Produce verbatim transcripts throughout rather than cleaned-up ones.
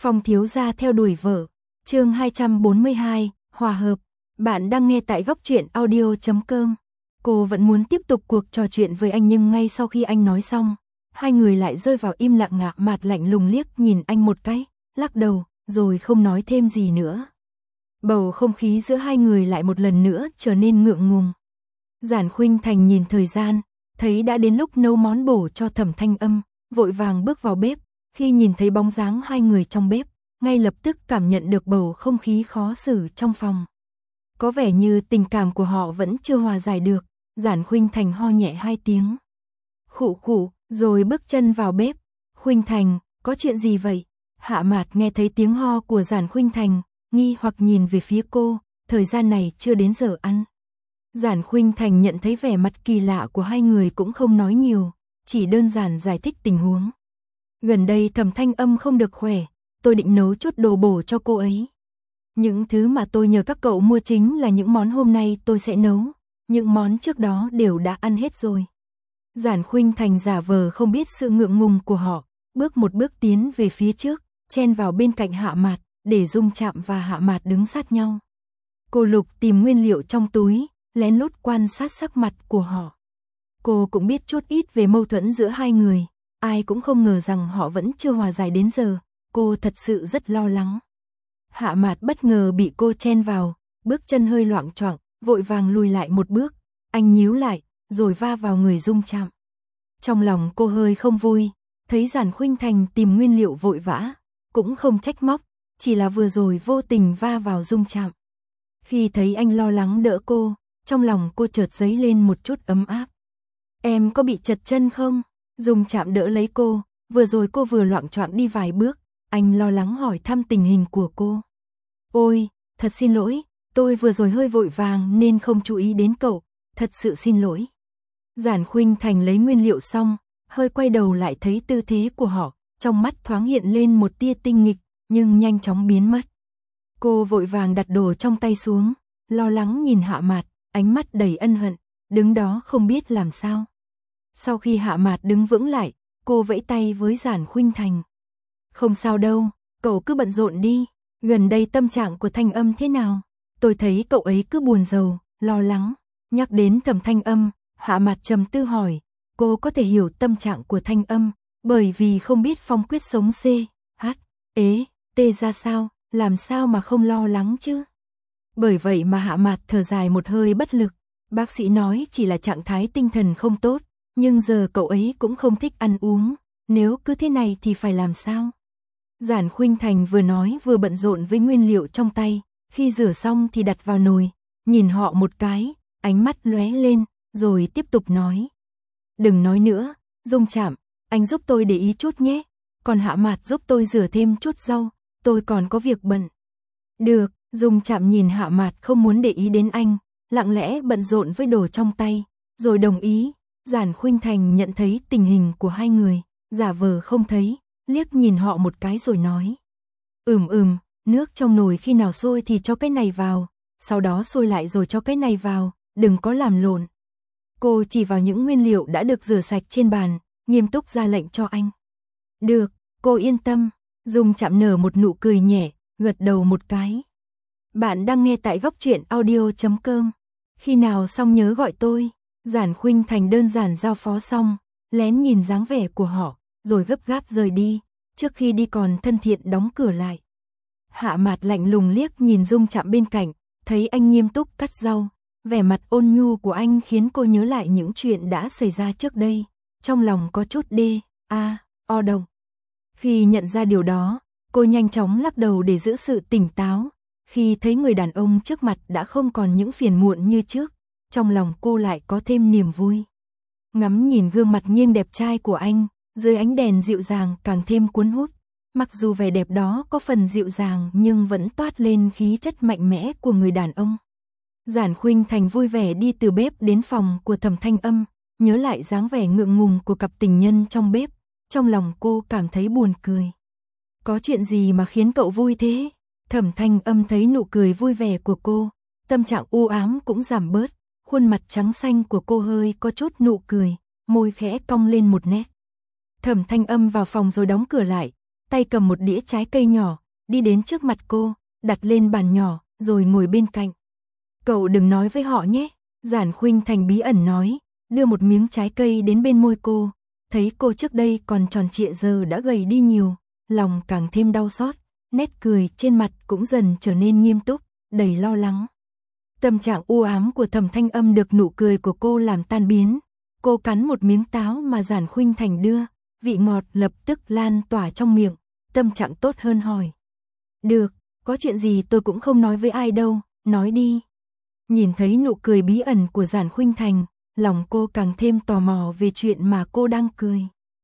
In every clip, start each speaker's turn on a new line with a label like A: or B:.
A: Phong thiếu gia theo đuổi vợ. Chương hai trăm bốn mươi hai, hòa hợp. Bạn đang nghe tại góc truyện audio chấm com. Cô vẫn muốn tiếp tục cuộc trò chuyện với anh nhưng ngay sau khi anh nói xong, hai người lại rơi vào im lặng. Ngạ Mạt lạnh lùng liếc nhìn anh một cái, lắc đầu, rồi không nói thêm gì nữa. Bầu không khí giữa hai người lại một lần nữa trở nên ngượng ngùng. Giản Khuynh Thành nhìn thời gian, thấy đã đến lúc nấu món bổ cho Thẩm Thanh Âm, vội vàng bước vào bếp. Khi nhìn thấy bóng dáng hai người trong bếp, ngay lập tức cảm nhận được bầu không khí khó xử trong phòng. Có vẻ như tình cảm của họ vẫn chưa hòa giải được. Giản Khuynh Thành ho nhẹ hai tiếng, khụ khụ, rồi bước chân vào bếp. Khuynh Thành, có chuyện gì vậy? Hạ Mạt nghe thấy tiếng ho của Giản Khuynh Thành, nghi hoặc nhìn về phía cô. Thời gian này chưa đến giờ ăn. Giản Khuynh Thành nhận thấy vẻ mặt kỳ lạ của hai người cũng không nói nhiều, chỉ đơn giản giải thích tình huống. Gần đây Thẩm Thanh Âm không được khỏe, tôi định nấu chút đồ bổ cho cô ấy. Những thứ mà tôi nhờ các cậu mua chính là những món hôm nay tôi sẽ nấu, những món trước đó đều đã ăn hết rồi. Giản Khuynh Thành giả vờ không biết sự ngượng ngùng của họ, bước một bước tiến về phía trước, chen vào bên cạnh Hạ Mạt, để Dung Trạm và Hạ Mạt đứng sát nhau. Cô lục tìm nguyên liệu trong túi, lén lút quan sát sắc mặt của họ. Cô cũng biết chút ít về mâu thuẫn giữa hai người, ai cũng không ngờ rằng họ vẫn chưa hòa giải đến giờ, cô thật sự rất lo lắng. Hạ Mạt bất ngờ bị cô chen vào, bước chân hơi loạng choạng, vội vàng lùi lại một bước, anh nhíu lại, rồi va vào người Dung Trạm. Trong lòng cô hơi không vui, thấy Giản Khuynh Thành tìm nguyên liệu vội vã, cũng không trách móc, chỉ là vừa rồi vô tình va vào Dung Trạm. Khi thấy anh lo lắng đỡ cô, trong lòng cô chợt dấy lên một chút ấm áp. Em có bị trật chân không? Dung Trạm đỡ lấy cô, vừa rồi cô vừa loạng choạng đi vài bước, anh lo lắng hỏi thăm tình hình của cô. Ôi, thật xin lỗi, tôi vừa rồi hơi vội vàng nên không chú ý đến cậu, thật sự xin lỗi. Giản Khuynh Thành lấy nguyên liệu xong, hơi quay đầu lại thấy tư thế của họ, trong mắt thoáng hiện lên một tia tinh nghịch, nhưng nhanh chóng biến mất. Cô vội vàng đặt đồ trong tay xuống, lo lắng nhìn Hạ Mạt, ánh mắt đầy ân hận, đứng đó không biết làm sao. Sau khi Hạ Mạt đứng vững lại, cô vẫy tay với Giản Khuynh Thành. Không sao đâu, cậu cứ bận rộn đi, gần đây tâm trạng của Thanh Âm thế nào? Tôi thấy cậu ấy cứ buồn rầu, lo lắng. Nhắc đến Thẩm Thanh Âm, Hạ Mạt trầm tư hỏi, cô có thể hiểu tâm trạng của Thanh Âm, bởi vì không biết phong quyết sống C, H, ế, T ra sao, làm sao mà không lo lắng chứ? Bởi vậy mà Hạ Mạt thở dài một hơi bất lực, bác sĩ nói chỉ là trạng thái tinh thần không tốt, nhưng giờ cậu ấy cũng không thích ăn uống, nếu cứ thế này thì phải làm sao? Giản Khuynh Thành vừa nói vừa bận rộn với nguyên liệu trong tay, khi rửa xong thì đặt vào nồi, nhìn họ một cái, ánh mắt lóe lên, rồi tiếp tục nói. Đừng nói nữa, Dung Trạm, anh giúp tôi để ý chút nhé, còn Hạ Mạt giúp tôi rửa thêm chút rau, tôi còn có việc bận. Được, Dung Trạm nhìn Hạ Mạt không muốn để ý đến anh, lặng lẽ bận rộn với đồ trong tay, rồi đồng ý. Giản Khuynh Thành nhận thấy tình hình của hai người, giả vờ không thấy, liếc nhìn họ một cái rồi nói. Ừm ừm, nước trong nồi khi nào sôi thì cho cái này vào, sau đó sôi lại rồi cho cái này vào, đừng có làm lộn. Cô chỉ vào những nguyên liệu đã được rửa sạch trên bàn, nghiêm túc ra lệnh cho anh. Được, cô yên tâm. Dung Trạm nở một nụ cười nhẹ, gật đầu một cái. Bạn đang nghe tại góc truyện audio chấm com. Khi nào xong nhớ gọi tôi. Giản Khuynh Thành đơn giản giao phó xong, lén nhìn dáng vẻ của họ, rồi gấp gáp rời đi, trước khi đi còn thân thiện đóng cửa lại. Hạ Mạt lạnh lùng liếc nhìn Dung Trạm bên cạnh, thấy anh nghiêm túc cắt rau, vẻ mặt ôn nhu của anh khiến cô nhớ lại những chuyện đã xảy ra trước đây, trong lòng có chút đê, a, o động. Khi nhận ra điều đó, cô nhanh chóng lắc đầu để giữ sự tỉnh táo, khi thấy người đàn ông trước mặt đã không còn những phiền muộn như trước, trong lòng cô lại có thêm niềm vui. Ngắm nhìn gương mặt nghiêng đẹp trai của anh, dưới ánh đèn dịu dàng càng thêm cuốn hút, mặc dù vẻ đẹp đó có phần dịu dàng nhưng vẫn toát lên khí chất mạnh mẽ của người đàn ông. Giản Khuynh Thành vui vẻ đi từ bếp đến phòng của Thẩm Thanh Âm, nhớ lại dáng vẻ ngượng ngùng của cặp tình nhân trong bếp, trong lòng cô cảm thấy buồn cười. Có chuyện gì mà khiến cậu vui thế? Thẩm Thanh Âm thấy nụ cười vui vẻ của cô, tâm trạng u ám cũng giảm bớt, khuôn mặt trắng xanh của cô hơi có chút nụ cười, môi khẽ cong lên một nét. Thẩm Thanh Âm vào phòng rồi đóng cửa lại, tay cầm một đĩa trái cây nhỏ, đi đến trước mặt cô, đặt lên bàn nhỏ, rồi ngồi bên cạnh. Cậu đừng nói với họ nhé, Giản Khuynh Thành bí ẩn nói, đưa một miếng trái cây đến bên môi cô, thấy cô trước đây còn tròn trịa giờ đã gầy đi nhiều, lòng càng thêm đau xót, nét cười trên mặt cũng dần trở nên nghiêm túc, đầy lo lắng. Tâm trạng u ám của Thẩm Thanh Âm được nụ cười của cô làm tan biến, cô cắn một miếng táo mà Giản Khuynh Thành đưa, vị ngọt lập tức lan tỏa trong miệng, tâm trạng tốt hơn hỏi. Được, có chuyện gì tôi cũng không nói với ai đâu, nói đi. Nhìn thấy nụ cười bí ẩn của Giản Khuynh Thành, lòng cô càng thêm tò mò về chuyện mà cô đang cười.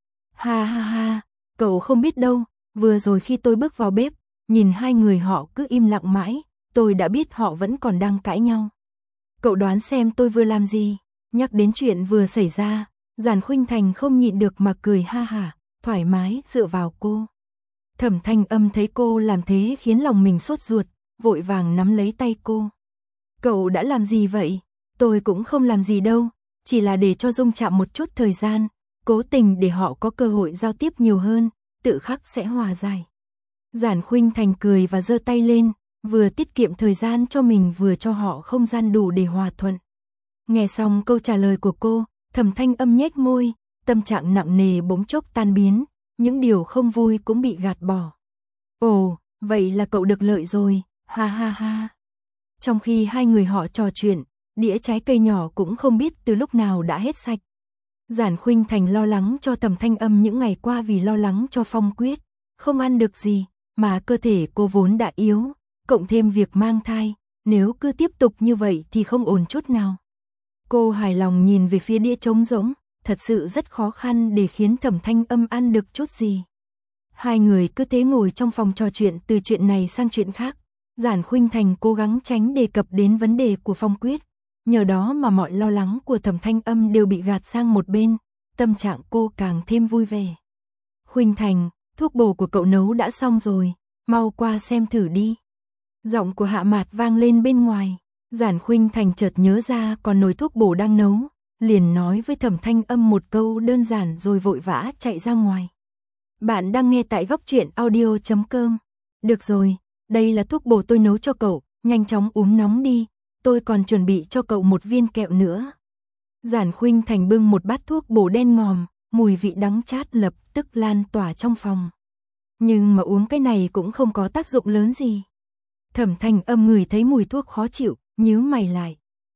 A: Ha ha ha, cậu không biết đâu, vừa rồi khi tôi bước vào bếp, nhìn hai người họ cứ im lặng mãi, tôi đã biết họ vẫn còn đang cãi nhau. Cậu đoán xem tôi vừa làm gì? Nhắc đến chuyện vừa xảy ra, Giản Khuynh Thành không nhịn được mà cười ha hả, thoải mái dựa vào cô. Thẩm Thanh Âm thấy cô làm thế khiến lòng mình sốt ruột, vội vàng nắm lấy tay cô. Cậu đã làm gì vậy? Tôi cũng không làm gì đâu, chỉ là để cho Dung chạm một chút thời gian, cố tình để họ có cơ hội giao tiếp nhiều hơn, tự khắc sẽ hòa giải. Giản Khuynh Thành cười và giơ tay lên, vừa tiết kiệm thời gian cho mình vừa cho họ không gian đủ để hòa thuận. Nghe xong câu trả lời của cô, Thẩm Thanh Âm nhếch môi, tâm trạng nặng nề bỗng chốc tan biến, những điều không vui cũng bị gạt bỏ. Ồ, vậy là cậu được lợi rồi, ha ha ha. Trong khi hai người họ trò chuyện, đĩa trái cây nhỏ cũng không biết từ lúc nào đã hết sạch. Giản Khuynh Thành lo lắng cho Thẩm Thanh Âm những ngày qua vì lo lắng cho Phong Quyết, không ăn được gì, mà cơ thể cô vốn đã yếu, cộng thêm việc mang thai, nếu cứ tiếp tục như vậy thì không ổn chút nào. Cô hài lòng nhìn về phía đĩa trống rỗng, thật sự rất khó khăn để khiến Thẩm Thanh Âm ăn được chút gì. Hai người cứ thế ngồi trong phòng trò chuyện từ chuyện này sang chuyện khác. Giản Khuynh Thành cố gắng tránh đề cập đến vấn đề của Phong Quyết, nhờ đó mà mọi lo lắng của Thẩm Thanh Âm đều bị gạt sang một bên, tâm trạng cô càng thêm vui vẻ. Khuynh Thành, thuốc bổ của cậu nấu đã xong rồi, mau qua xem thử đi. Giọng của Hạ Mạt vang lên bên ngoài, Giản Khuynh Thành chợt nhớ ra còn nồi thuốc bổ đang nấu, liền nói với Thẩm Thanh Âm một câu đơn giản rồi vội vã chạy ra ngoài. Bạn đang nghe tại góc truyện audio chấm com. Được rồi, đây là thuốc bổ tôi nấu cho cậu, nhanh chóng uống nóng đi, tôi còn chuẩn bị cho cậu một viên kẹo nữa. Giản Khuynh Thành bưng một bát thuốc bổ đen ngòm, mùi vị đắng chát lập tức lan tỏa trong phòng. Nhưng mà uống cái này cũng không có tác dụng lớn gì. Thẩm Thanh Âm ngửi thấy mùi thuốc khó chịu, nhíu mày lại.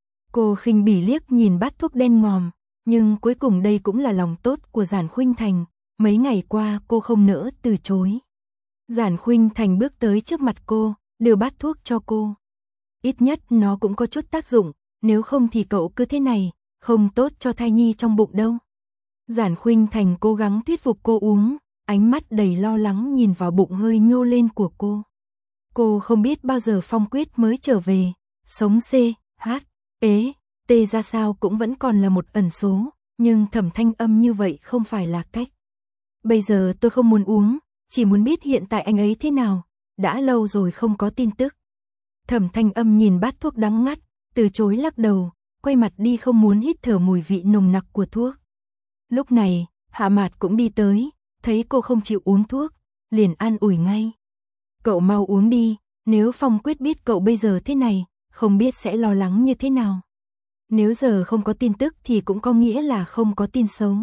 A: Cô khinh bỉ liếc nhìn bát thuốc đen ngòm, nhưng cuối cùng đây cũng là lòng tốt của Giản Khuynh Thành, mấy ngày qua cô không nỡ từ chối. Giản Khuynh Thành bước tới trước mặt cô, đưa bát thuốc cho cô. Ít nhất nó cũng có chút tác dụng, nếu không thì cậu cứ thế này, không tốt cho thai nhi trong bụng đâu. Giản Khuynh Thành cố gắng thuyết phục cô uống, ánh mắt đầy lo lắng nhìn vào bụng hơi nhô lên của cô. Cô không biết bao giờ Phong Quyết mới trở về, sống C, H, ế, T ra sao cũng vẫn còn là một ẩn số, nhưng Thẩm Thanh Âm như vậy không phải là cách. Bây giờ tôi không muốn uống, chỉ muốn biết hiện tại anh ấy thế nào, đã lâu rồi không có tin tức. Thẩm Thanh Âm nhìn bát thuốc đắng ngắt, từ chối lắc đầu, quay mặt đi không muốn hít thở mùi vị nồng nặc của thuốc. Lúc này, Hạ Mạt cũng đi tới, thấy cô không chịu uống thuốc, liền an ủi ngay. Cậu mau uống đi, nếu Phong Quyết biết cậu bây giờ thế này, không biết sẽ lo lắng như thế nào. Nếu giờ không có tin tức thì cũng có nghĩa là không có tin xấu.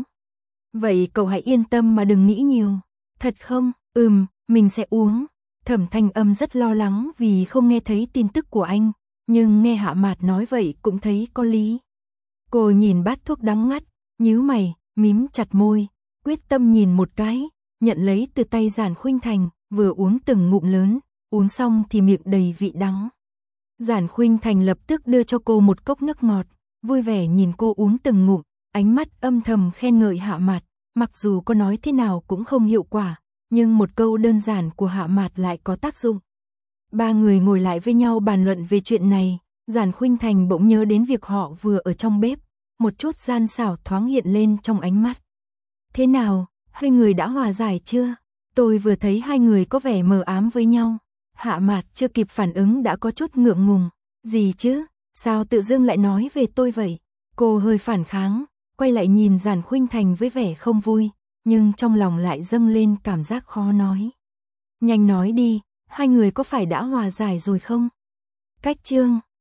A: Vậy cậu hãy yên tâm mà đừng nghĩ nhiều. Thật không? Ừm, mình sẽ uống. Thẩm Thanh Âm rất lo lắng vì không nghe thấy tin tức của anh, nhưng nghe Hạ Mạt nói vậy cũng thấy có lý. Cô nhìn bát thuốc đắng ngắt, nhíu mày, mím chặt môi, quyết tâm nhìn một cái, nhận lấy từ tay Giản Khuynh Thành, vừa uống từng ngụm lớn, uống xong thì miệng đầy vị đắng. Giản Khuynh Thành lập tức đưa cho cô một cốc nước ngọt, vui vẻ nhìn cô uống từng ngụm, ánh mắt âm thầm khen ngợi Hạ Mạt, mặc dù có nói thế nào cũng không hiệu quả, nhưng một câu đơn giản của Hạ Mạt lại có tác dụng. Ba người ngồi lại với nhau bàn luận về chuyện này, Giản Khuynh Thành bỗng nhớ đến việc họ vừa ở trong bếp, một chút gian xảo thoáng hiện lên trong ánh mắt. Thế nào, hai người đã hòa giải chưa? Tôi vừa thấy hai người có vẻ mờ ám với nhau. Hạ Mạt chưa kịp phản ứng đã có chút ngượng ngùng. Gì chứ? Sao tự dưng lại nói về tôi vậy? Cô hơi phản kháng, quay lại nhìn Giản Khuynh Thành với vẻ không vui, nhưng trong lòng lại dâng lên cảm giác khó nói. Nhanh nói đi, hai người có phải đã hòa giải rồi không? Cách chương